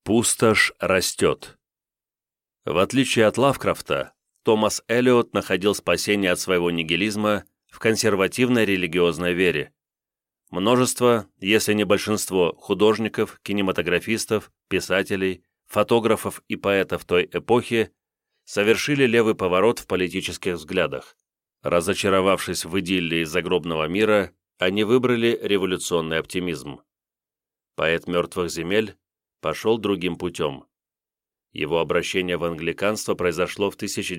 Пустошь растет. В отличие от Лавкрафта, Томас Элиот находил спасение от своего нигилизма в консервативной религиозной вере. Множество, если не большинство, художников, кинематографистов, писателей, фотографов и поэтов той эпохи совершили левый поворот в политических взглядах. Разочаровавшись в идиллии загробного мира, они выбрали революционный оптимизм. Поэт «Мертвых земель» пошел другим путем. Его обращение в англиканство произошло в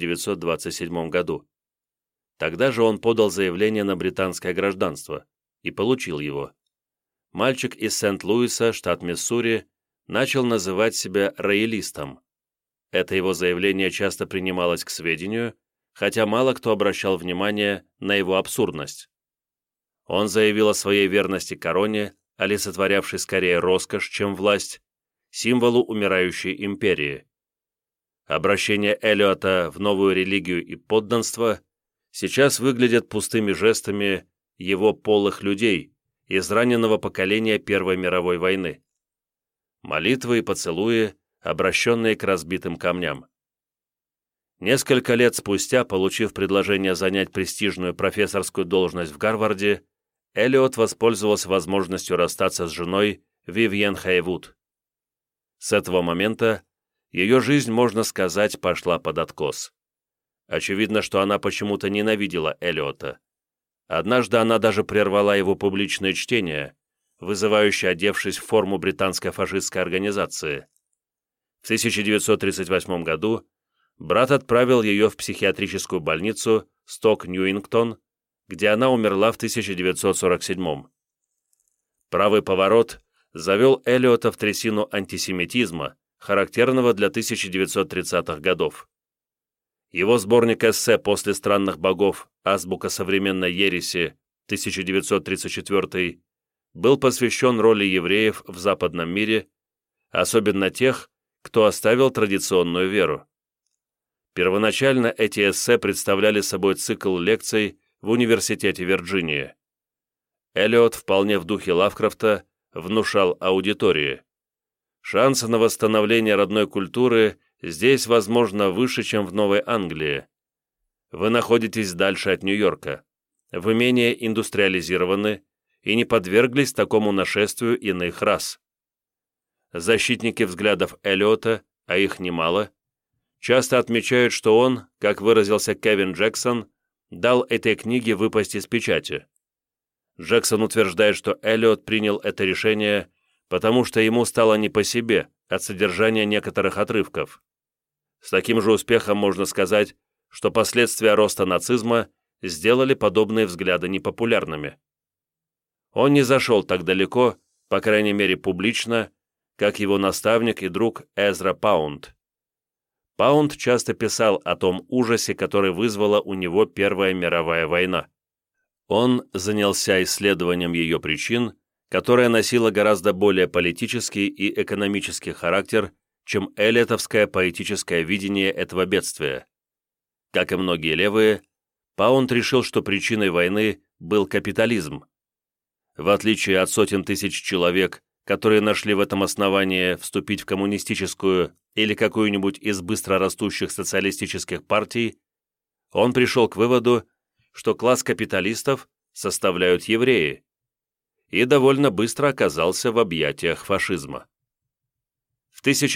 1927 году. Тогда же он подал заявление на британское гражданство и получил его. Мальчик из Сент-Луиса, штат Миссури, начал называть себя роялистом. Это его заявление часто принималось к сведению, хотя мало кто обращал внимание на его абсурдность. Он заявил о своей верности короне, олицетворявшей скорее роскошь, чем власть, символу умирающей империи. Обращение Элиота в новую религию и подданство сейчас выглядят пустыми жестами его полых людей из раненого поколения Первой мировой войны. Молитвы и поцелуи, обращенные к разбитым камням. Несколько лет спустя, получив предложение занять престижную профессорскую должность в Гарварде, Элиот воспользовался возможностью расстаться с женой Вивьен Хейвуд. С этого момента ее жизнь, можно сказать, пошла под откос. Очевидно, что она почему-то ненавидела Элиота. Однажды она даже прервала его публичное чтение, вызывающе одевшись в форму британской фашистской организации. В 1938 году брат отправил ее в психиатрическую больницу Сток-Ньюингтон, где она умерла в 1947. Правый поворот завел Элиота в трясину антисемитизма, характерного для 1930-х годов. Его сборник эссе «После странных богов. Азбука современной ереси» 1934 был посвящен роли евреев в западном мире, особенно тех, кто оставил традиционную веру. Первоначально эти эссе представляли собой цикл лекций в Университете Вирджинии. Элиот вполне в духе Лавкрафта внушал аудитории. Шансы на восстановление родной культуры здесь, возможно, выше, чем в Новой Англии. Вы находитесь дальше от Нью-Йорка. Вы менее индустриализированы и не подверглись такому нашествию иных рас. Защитники взглядов Элиота, а их немало, часто отмечают, что он, как выразился Кевин Джексон, дал этой книге выпасть из печати. Джексон утверждает, что Элиот принял это решение, потому что ему стало не по себе от содержания некоторых отрывков. С таким же успехом можно сказать, что последствия роста нацизма сделали подобные взгляды непопулярными. Он не зашел так далеко, по крайней мере публично, как его наставник и друг Эзра Паунд. Паунд часто писал о том ужасе, который вызвала у него Первая мировая война. Он занялся исследованием ее причин, которая носила гораздо более политический и экономический характер, чем эллиотовское поэтическое видение этого бедствия. Как и многие левые, Паунд решил, что причиной войны был капитализм. В отличие от сотен тысяч человек, которые нашли в этом основание вступить в коммунистическую или какую-нибудь из быстро растущих социалистических партий, он пришел к выводу, что класс капиталистов составляют евреи, и довольно быстро оказался в объятиях фашизма. В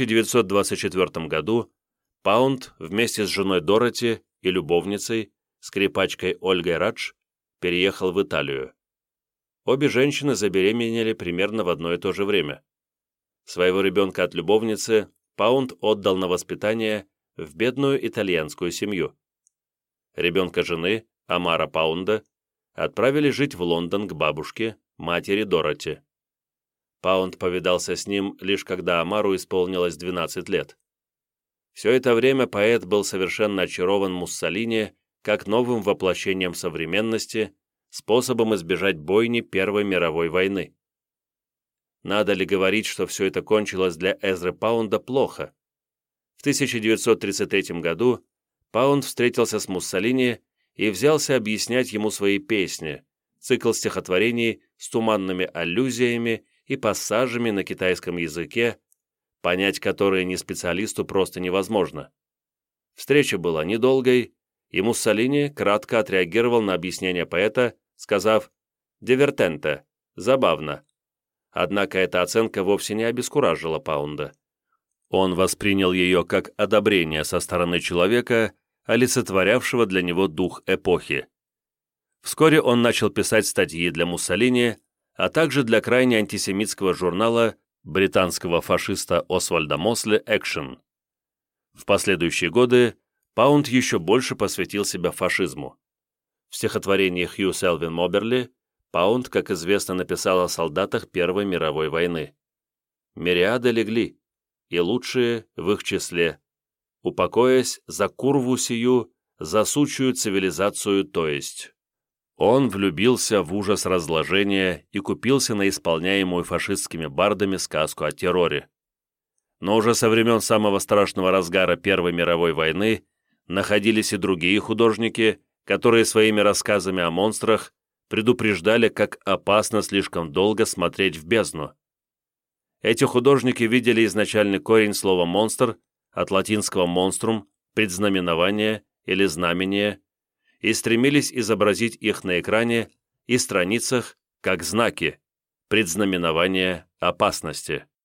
1924 году Паунд вместе с женой Дороти и любовницей, скрипачкой Ольгой Радж, переехал в Италию. Обе женщины забеременели примерно в одно и то же время. Своего ребенка от любовницы Паунд отдал на воспитание в бедную итальянскую семью. Ребенка жены, Амара Паунда, отправили жить в Лондон к бабушке, матери Дороти. Паунд повидался с ним лишь когда Амару исполнилось 12 лет. Все это время поэт был совершенно очарован Муссолини как новым воплощением современности, способом избежать бойни Первой мировой войны. Надо ли говорить, что все это кончилось для Эзры Паунда плохо? В 1933 году Паунд встретился с Муссолини и взялся объяснять ему свои песни, цикл стихотворений с туманными аллюзиями и пассажами на китайском языке, понять которые не специалисту просто невозможно. Встреча была недолгой, и Муссолини кратко отреагировал на объяснение поэта, сказав «дивертенте» – «забавно». Однако эта оценка вовсе не обескуражила Паунда. Он воспринял ее как одобрение со стороны человека, олицетворявшего для него дух эпохи. Вскоре он начал писать статьи для Муссолини, а также для крайне антисемитского журнала британского фашиста Освальда Мосли «Экшен». В последующие годы Паунд еще больше посвятил себя фашизму. В стихотворении Хью Селвин Моберли Паунд, как известно, написал о солдатах Первой мировой войны. «Мириады легли, и лучшие в их числе, упокоясь за курву сию, за сучую цивилизацию, то есть». Он влюбился в ужас разложения и купился на исполняемую фашистскими бардами сказку о терроре. Но уже со времен самого страшного разгара Первой мировой войны находились и другие художники, которые своими рассказами о монстрах предупреждали, как опасно слишком долго смотреть в бездну. Эти художники видели изначальный корень слова «монстр» от латинского «monstrum» – предзнаменование или знамение, и стремились изобразить их на экране и страницах как знаки, предзнаменования опасности.